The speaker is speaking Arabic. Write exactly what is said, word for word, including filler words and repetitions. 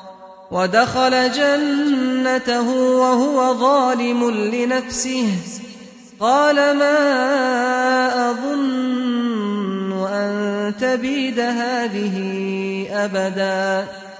ودخل جنته وهو ظالم لنفسه قال ما أظن أن تبيد هذه أبدا